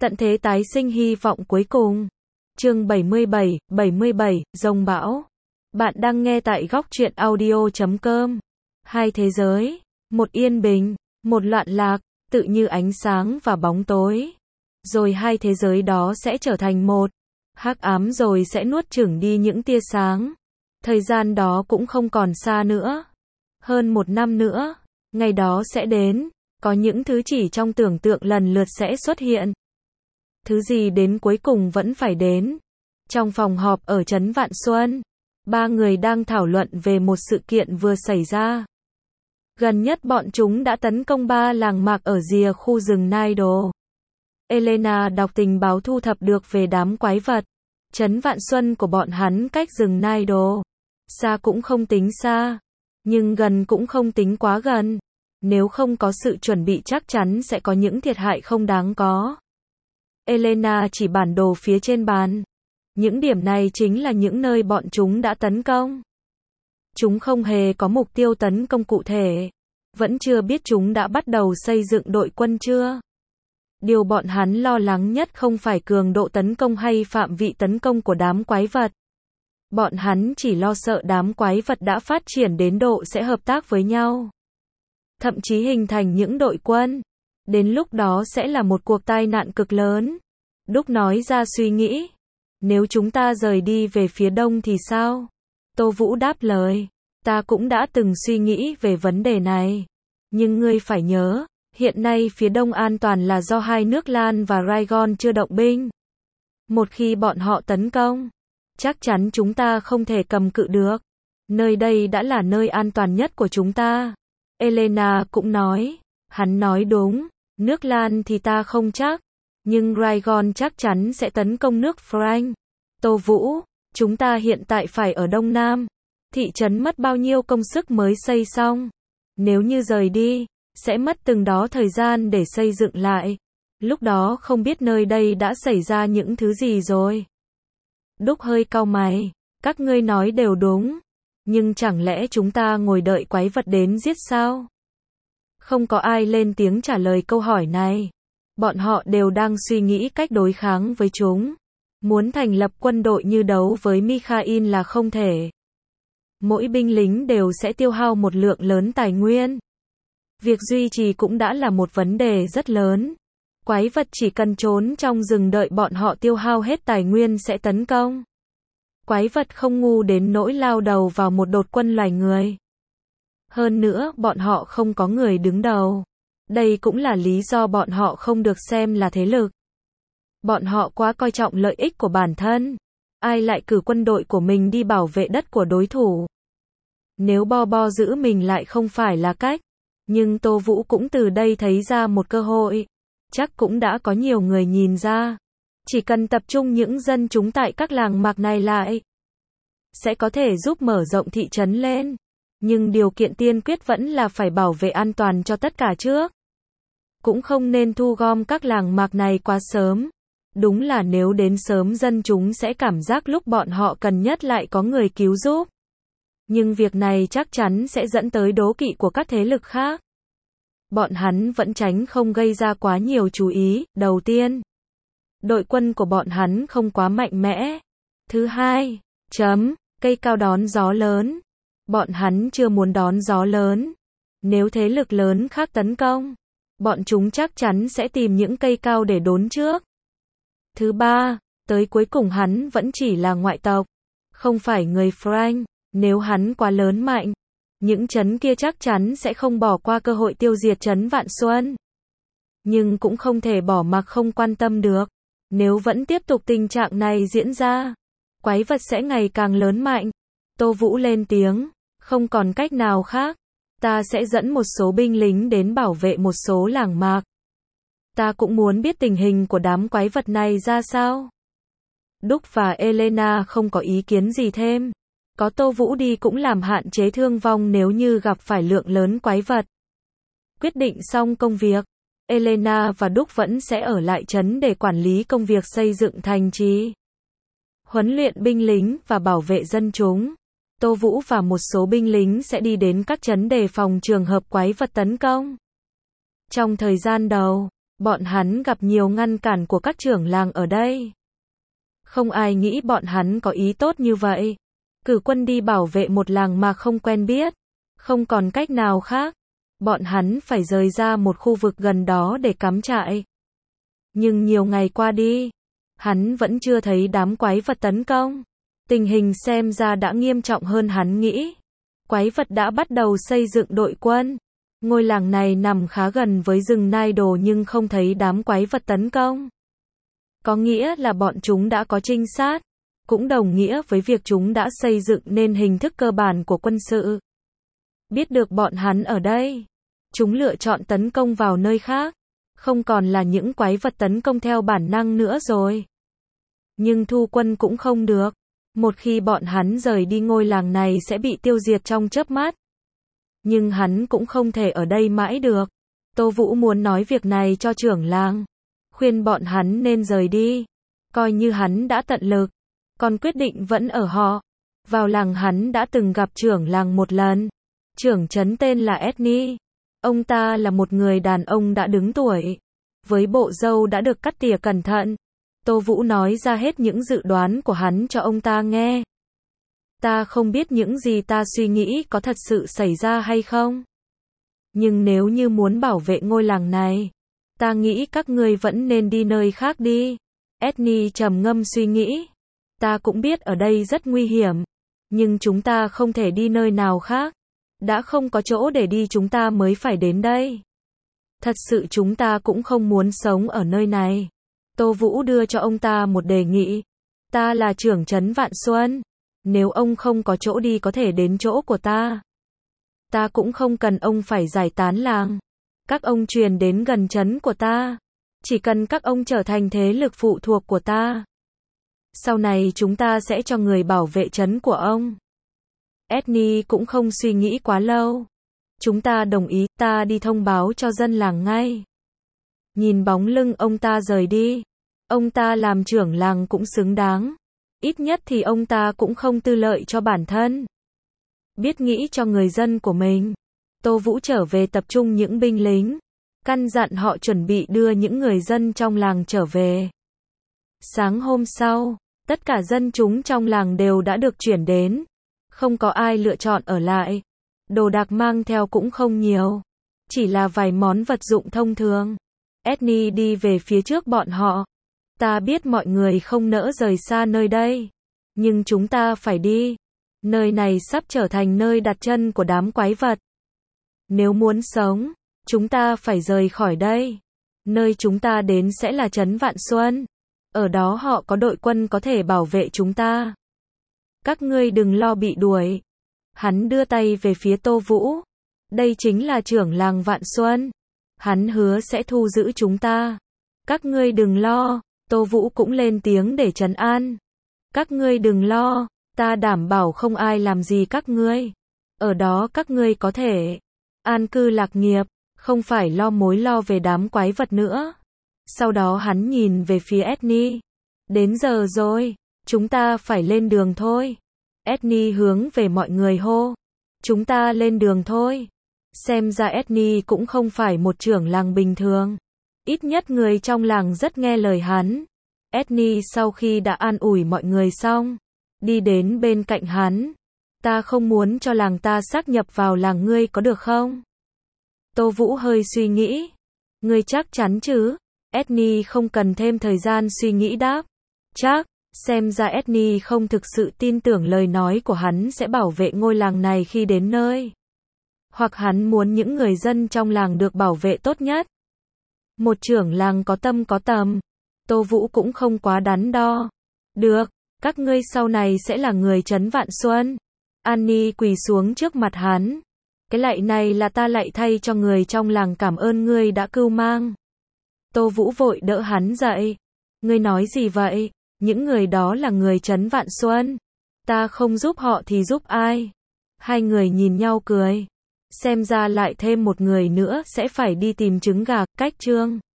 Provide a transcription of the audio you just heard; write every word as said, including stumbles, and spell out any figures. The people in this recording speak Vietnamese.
Tận thế tái sinh hy vọng cuối cùng. Chương bảy mươi bảy, bảy mươi bảy, Rồng bão. Bạn đang nghe tại góc truyện audio chấm com. Hai thế giới, một yên bình, một loạn lạc, tự như ánh sáng và bóng tối. Rồi hai thế giới đó sẽ trở thành một. Hắc ám rồi sẽ nuốt chửng đi những tia sáng. Thời gian đó cũng không còn xa nữa. Hơn một năm nữa, ngày đó sẽ đến. Có những thứ chỉ trong tưởng tượng lần lượt sẽ xuất hiện. Thứ gì đến cuối cùng vẫn phải đến. Trong phòng họp ở trấn Vạn Xuân, ba người đang thảo luận về một sự kiện vừa xảy ra. Gần nhất bọn chúng đã tấn công ba làng mạc ở rìa khu rừng Naido. Elena đọc tình báo thu thập được về đám quái vật. Trấn Vạn Xuân của bọn hắn cách rừng Naido xa cũng không tính xa, nhưng gần cũng không tính quá gần. Nếu không có sự chuẩn bị chắc chắn sẽ có những thiệt hại không đáng có. Elena chỉ bản đồ phía trên bàn. Những điểm này chính là những nơi bọn chúng đã tấn công. Chúng không hề có mục tiêu tấn công cụ thể. Vẫn chưa biết chúng đã bắt đầu xây dựng đội quân chưa. Điều bọn hắn lo lắng nhất không phải cường độ tấn công hay phạm vị tấn công của đám quái vật. Bọn hắn chỉ lo sợ đám quái vật đã phát triển đến độ sẽ hợp tác với nhau. Thậm chí hình thành những đội quân. Đến lúc đó sẽ là một cuộc tai nạn cực lớn. Đúc nói ra suy nghĩ. Nếu chúng ta rời đi về phía đông thì sao? Tô Vũ đáp lời. Ta cũng đã từng suy nghĩ về vấn đề này. Nhưng ngươi phải nhớ, hiện nay phía đông an toàn là do hai nước Lan và Raigon chưa động binh. Một khi bọn họ tấn công, chắc chắn chúng ta không thể cầm cự được. Nơi đây đã là nơi an toàn nhất của chúng ta. Elena cũng nói. Hắn nói đúng. Nước Lan thì ta không chắc. Nhưng Raigon chắc chắn sẽ tấn công nước Frank. Tô Vũ, chúng ta hiện tại phải ở Đông Nam. Thị trấn mất bao nhiêu công sức mới xây xong. Nếu như rời đi, sẽ mất từng đó thời gian để xây dựng lại. Lúc đó không biết nơi đây đã xảy ra những thứ gì rồi. Đúc hơi cau mày. Các ngươi nói đều đúng. Nhưng chẳng lẽ chúng ta ngồi đợi quái vật đến giết sao? Không có ai lên tiếng trả lời câu hỏi này. Bọn họ đều đang suy nghĩ cách đối kháng với chúng. Muốn thành lập quân đội như đấu với Mikhail là không thể. Mỗi binh lính đều sẽ tiêu hao một lượng lớn tài nguyên. Việc duy trì cũng đã là một vấn đề rất lớn. Quái vật chỉ cần trốn trong rừng đợi bọn họ tiêu hao hết tài nguyên sẽ tấn công. Quái vật không ngu đến nỗi lao đầu vào một đột quân loài người. Hơn nữa, bọn họ không có người đứng đầu. Đây cũng là lý do bọn họ không được xem là thế lực. Bọn họ quá coi trọng lợi ích của bản thân. Ai lại cử quân đội của mình đi bảo vệ đất của đối thủ? Nếu bo bo giữ mình lại không phải là cách. Nhưng Tô Vũ cũng từ đây thấy ra một cơ hội. Chắc cũng đã có nhiều người nhìn ra. Chỉ cần tập trung những dân chúng tại các làng mạc này lại, sẽ có thể giúp mở rộng thị trấn lên. Nhưng điều kiện tiên quyết vẫn là phải bảo vệ an toàn cho tất cả trước. Cũng không nên thu gom các làng mạc này quá sớm. Đúng là nếu đến sớm dân chúng sẽ cảm giác lúc bọn họ cần nhất lại có người cứu giúp. Nhưng việc này chắc chắn sẽ dẫn tới đố kỵ của các thế lực khác. Bọn hắn vẫn tránh không gây ra quá nhiều chú ý. Đầu tiên, đội quân của bọn hắn không quá mạnh mẽ. Thứ hai, chấm, cây cao đón gió lớn. Bọn hắn chưa muốn đón gió lớn. Nếu thế lực lớn khác tấn công, bọn chúng chắc chắn sẽ tìm những cây cao để đốn trước. Thứ ba, tới cuối cùng hắn vẫn chỉ là ngoại tộc, không phải người Frank. Nếu hắn quá lớn mạnh, những trấn kia chắc chắn sẽ không bỏ qua cơ hội tiêu diệt trấn Vạn Xuân. Nhưng cũng không thể bỏ mặc không quan tâm được. Nếu vẫn tiếp tục tình trạng này diễn ra, quái vật sẽ ngày càng lớn mạnh. Tô Vũ lên tiếng, không còn cách nào khác. Ta sẽ dẫn một số binh lính đến bảo vệ một số làng mạc. Ta cũng muốn biết tình hình của đám quái vật này ra sao. Đúc và Elena không có ý kiến gì thêm. Có Tô Vũ đi cũng làm hạn chế thương vong nếu như gặp phải lượng lớn quái vật. Quyết định xong công việc, Elena và Đúc vẫn sẽ ở lại trấn để quản lý công việc xây dựng thành trì, huấn luyện binh lính và bảo vệ dân chúng. Tô Vũ và một số binh lính sẽ đi đến các trấn đề phòng trường hợp quái vật tấn công. Trong thời gian đầu, bọn hắn gặp nhiều ngăn cản của các trưởng làng ở đây. Không ai nghĩ bọn hắn có ý tốt như vậy. Cử quân đi bảo vệ một làng mà không quen biết. Không còn cách nào khác. Bọn hắn phải rời ra một khu vực gần đó để cắm trại. Nhưng nhiều ngày qua đi, hắn vẫn chưa thấy đám quái vật tấn công. Tình hình xem ra đã nghiêm trọng hơn hắn nghĩ. Quái vật đã bắt đầu xây dựng đội quân. Ngôi làng này nằm khá gần với rừng Nile nhưng không thấy đám quái vật tấn công. Có nghĩa là bọn chúng đã có trinh sát. Cũng đồng nghĩa với việc chúng đã xây dựng nên hình thức cơ bản của quân sự. Biết được bọn hắn ở đây, chúng lựa chọn tấn công vào nơi khác. Không còn là những quái vật tấn công theo bản năng nữa rồi. Nhưng thu quân cũng không được. Một khi bọn hắn rời đi ngôi làng này sẽ bị tiêu diệt trong chớp mắt. Nhưng hắn cũng không thể ở đây mãi được. Tô Vũ muốn nói việc này cho trưởng làng. Khuyên bọn hắn nên rời đi. Coi như hắn đã tận lực. Còn quyết định vẫn ở họ. Vào làng hắn đã từng gặp trưởng làng một lần. Trưởng trấn tên là Edney. Ông ta là một người đàn ông đã đứng tuổi. Với bộ râu đã được cắt tỉa cẩn thận. Tô Vũ nói ra hết những dự đoán của hắn cho ông ta nghe. Ta không biết những gì ta suy nghĩ có thật sự xảy ra hay không. Nhưng nếu như muốn bảo vệ ngôi làng này, ta nghĩ các ngươi vẫn nên đi nơi khác đi. Edney trầm ngâm suy nghĩ. Ta cũng biết ở đây rất nguy hiểm. Nhưng chúng ta không thể đi nơi nào khác. Đã không có chỗ để đi chúng ta mới phải đến đây. Thật sự chúng ta cũng không muốn sống ở nơi này. Tô Vũ đưa cho ông ta một đề nghị. Ta là trưởng trấn Vạn Xuân. Nếu ông không có chỗ đi có thể đến chỗ của ta. Ta cũng không cần ông phải giải tán làng. Các ông truyền đến gần trấn của ta. Chỉ cần các ông trở thành thế lực phụ thuộc của ta. Sau này chúng ta sẽ cho người bảo vệ trấn của ông. Edney cũng không suy nghĩ quá lâu. Chúng ta đồng ý, ta đi thông báo cho dân làng ngay. Nhìn bóng lưng ông ta rời đi. Ông ta làm trưởng làng cũng xứng đáng. Ít nhất thì ông ta cũng không tư lợi cho bản thân. Biết nghĩ cho người dân của mình. Tô Vũ trở về tập trung những binh lính. Căn dặn họ chuẩn bị đưa những người dân trong làng trở về. Sáng hôm sau, tất cả dân chúng trong làng đều đã được chuyển đến. Không có ai lựa chọn ở lại. Đồ đạc mang theo cũng không nhiều. Chỉ là vài món vật dụng thông thường. Edney đi về phía trước bọn họ. Ta biết mọi người không nỡ rời xa nơi đây. Nhưng chúng ta phải đi. Nơi này sắp trở thành nơi đặt chân của đám quái vật. Nếu muốn sống, chúng ta phải rời khỏi đây. Nơi chúng ta đến sẽ là trấn Vạn Xuân. Ở đó họ có đội quân có thể bảo vệ chúng ta. Các ngươi đừng lo bị đuổi. Hắn đưa tay về phía Tô Vũ. Đây chính là trưởng làng Vạn Xuân. Hắn hứa sẽ thu giữ chúng ta. Các ngươi đừng lo. Tô Vũ cũng lên tiếng để trấn an. Các ngươi đừng lo. Ta đảm bảo không ai làm gì các ngươi. Ở đó các ngươi có thể an cư lạc nghiệp. Không phải lo mối lo về đám quái vật nữa. Sau đó hắn nhìn về phía Edney. Đến giờ rồi. Chúng ta phải lên đường thôi. Edney hướng về mọi người hô. Chúng ta lên đường thôi. Xem ra Edney cũng không phải một trưởng làng bình thường. Ít nhất người trong làng rất nghe lời hắn. Edney sau khi đã an ủi mọi người xong, đi đến bên cạnh hắn. Ta không muốn cho làng ta sáp nhập vào làng ngươi có được không? Tô Vũ hơi suy nghĩ. Ngươi chắc chắn chứ? Edney không cần thêm thời gian suy nghĩ đáp. Chắc. Xem ra Edney không thực sự tin tưởng lời nói của hắn sẽ bảo vệ ngôi làng này khi đến nơi. Hoặc hắn muốn những người dân trong làng được bảo vệ tốt nhất. Một trưởng làng có tâm có tầm. Tô Vũ cũng không quá đắn đo. Được, các ngươi sau này sẽ là người trấn Vạn Xuân. Annie quỳ xuống trước mặt hắn. Cái lạy này là ta lạy thay cho người trong làng cảm ơn ngươi đã cưu mang. Tô Vũ vội đỡ hắn dậy. Ngươi nói gì vậy? Những người đó là người trấn Vạn Xuân. Ta không giúp họ thì giúp ai? Hai người nhìn nhau cười. Xem ra lại thêm một người nữa sẽ phải đi tìm trứng gà, cách chương.